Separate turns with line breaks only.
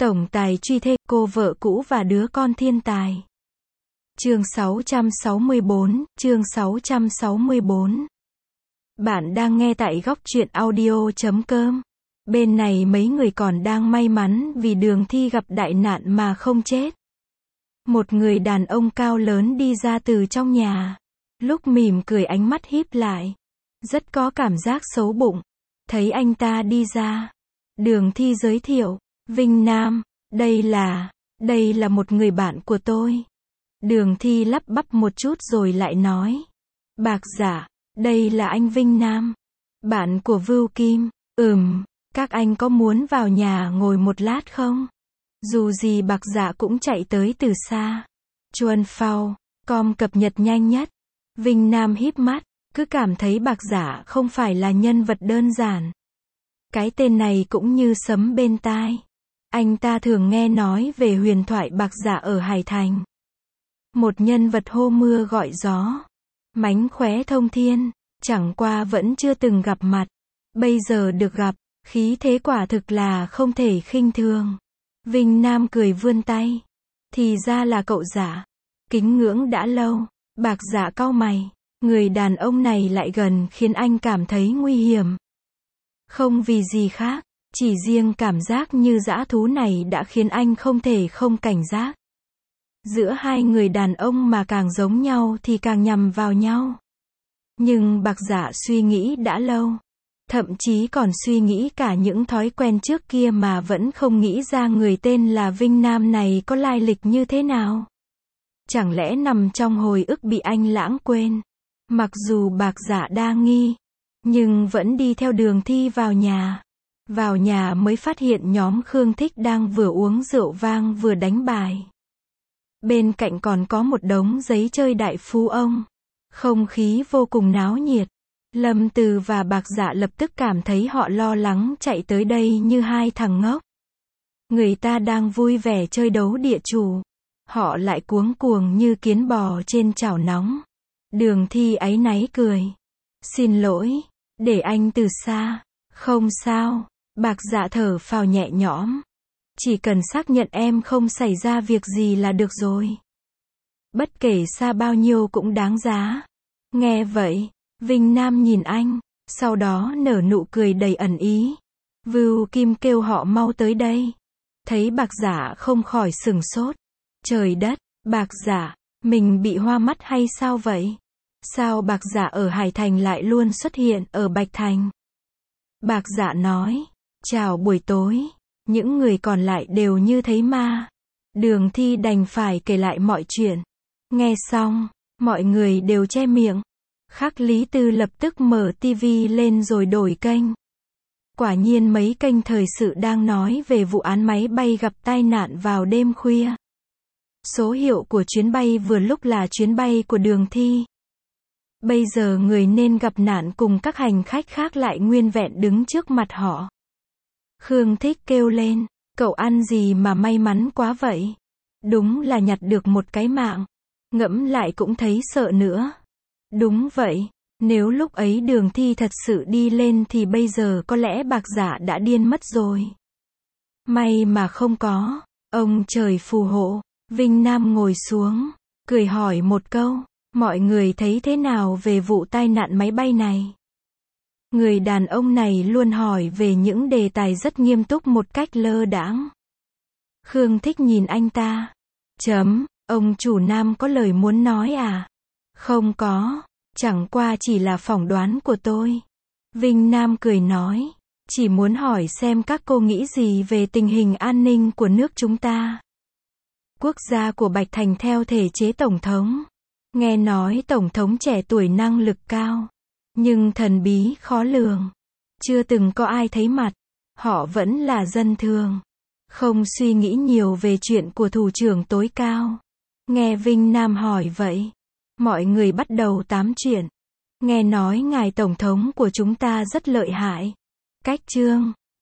Tổng tài truy thê, cô vợ cũ và đứa con thiên tài. Chương 664, chương 664. Bạn đang nghe tại góc truyện audio.com. Bên này mấy người còn đang may mắn vì Đường Thi gặp đại nạn mà không chết. Một người đàn ông cao lớn đi ra từ trong nhà. Lúc mỉm cười ánh mắt híp lại. Rất có cảm giác xấu bụng. Thấy anh ta đi ra. Đường Thi giới thiệu. Vinh Nam, đây là một người bạn của tôi. Đường Thi lắp bắp một chút rồi lại nói. Bạc Dạ, đây là anh Vinh Nam. Bạn của Vưu Kim. Các anh có muốn vào nhà ngồi một lát không? Dù gì Bạc Dạ cũng chạy tới từ xa. Chuan Phao, com cập nhật nhanh nhất. Vinh Nam híp mắt, cứ cảm thấy Bạc Dạ không phải là nhân vật đơn giản. Cái tên này cũng như sấm bên tai. Anh ta thường nghe nói về huyền thoại Bạc Dạ ở Hải Thành. Một nhân vật hô mưa gọi gió. Mánh khóe thông thiên, chẳng qua vẫn chưa từng gặp mặt. Bây giờ được gặp, khí thế quả thực là không thể khinh thường. Vinh Nam cười vươn tay. Thì ra là cậu Dạ. Kính ngưỡng đã lâu. Bạc Dạ cau mày. Người đàn ông này lại gần khiến anh cảm thấy nguy hiểm. Không vì gì khác, chỉ riêng cảm giác như dã thú này đã khiến anh không thể không cảnh giác. Giữa hai người đàn ông mà càng giống nhau thì càng nhằm vào nhau. Nhưng Bạc Dạ suy nghĩ đã lâu. Thậm chí còn suy nghĩ cả những thói quen trước kia mà vẫn không nghĩ ra người tên là Vinh Nam này có lai lịch như thế nào. Chẳng lẽ nằm trong hồi ức bị anh lãng quên. Mặc dù Bạc Dạ đa nghi, nhưng vẫn đi theo Đường Thi vào nhà. Vào nhà mới phát hiện nhóm Khương Thích đang vừa uống rượu vang vừa đánh bài. Bên cạnh còn có một đống giấy chơi đại phú ông. Không khí vô cùng náo nhiệt. Lâm Từ và Bạc Dạ lập tức cảm thấy họ lo lắng chạy tới đây như hai thằng ngốc. Người ta đang vui vẻ chơi đấu địa chủ. Họ lại cuống cuồng như kiến bò trên chảo nóng. Đường Thi áy náy cười. Xin lỗi, để anh từ xa. Không sao. Bạc Dạ thở phào nhẹ nhõm. Chỉ cần xác nhận em không xảy ra việc gì là được rồi. Bất kể xa bao nhiêu cũng đáng giá. Nghe vậy, Vinh Nam nhìn anh, sau đó nở nụ cười đầy ẩn ý. Vưu Kim kêu họ mau tới đây. Thấy Bạc Dạ không khỏi sửng sốt. Trời đất, Bạc Dạ, mình bị hoa mắt hay sao vậy? Sao Bạc Dạ ở Hải Thành lại luôn xuất hiện ở Bạch Thành? Bạc Dạ nói. Chào buổi tối. Những người còn lại đều như thấy ma. Đường Thi đành phải kể lại mọi chuyện. Nghe xong, mọi người đều che miệng. Khắc Lý Tư lập tức mở tivi lên rồi đổi kênh. Quả nhiên mấy kênh thời sự đang nói về vụ án máy bay gặp tai nạn vào đêm khuya. Số hiệu của chuyến bay vừa lúc là chuyến bay của Đường Thi. Bây giờ người nên gặp nạn cùng các hành khách khác lại nguyên vẹn đứng trước mặt họ. Khương Thích kêu lên, cậu ăn gì mà may mắn quá vậy? Đúng là nhặt được một cái mạng. Ngẫm lại cũng thấy sợ nữa. Đúng vậy, nếu lúc ấy Đường Thi thật sự đi lên thì bây giờ có lẽ Bạc Dạ đã điên mất rồi. May mà không có. Ông trời phù hộ. Vinh Nam ngồi xuống, cười hỏi một câu. Mọi người thấy thế nào về vụ tai nạn máy bay này? Người đàn ông này luôn hỏi về những đề tài rất nghiêm túc một cách lơ đãng. Khương Thích nhìn anh ta. Ông chủ Nam có lời muốn nói à? Không có, chẳng qua chỉ là phỏng đoán của tôi. Vinh Nam cười nói. Chỉ muốn hỏi xem các cô nghĩ gì về tình hình an ninh của nước chúng ta. Quốc gia của Bạch Thành theo thể chế tổng thống. Nghe nói tổng thống trẻ tuổi năng lực cao. Nhưng thần bí khó lường. Chưa từng có ai thấy mặt. Họ vẫn là dân thường. Không suy nghĩ nhiều về chuyện của thủ trưởng tối cao. Nghe Vinh Nam hỏi vậy. Mọi người bắt đầu tám chuyện. Nghe nói ngài tổng thống của chúng ta rất lợi hại. Cách trương.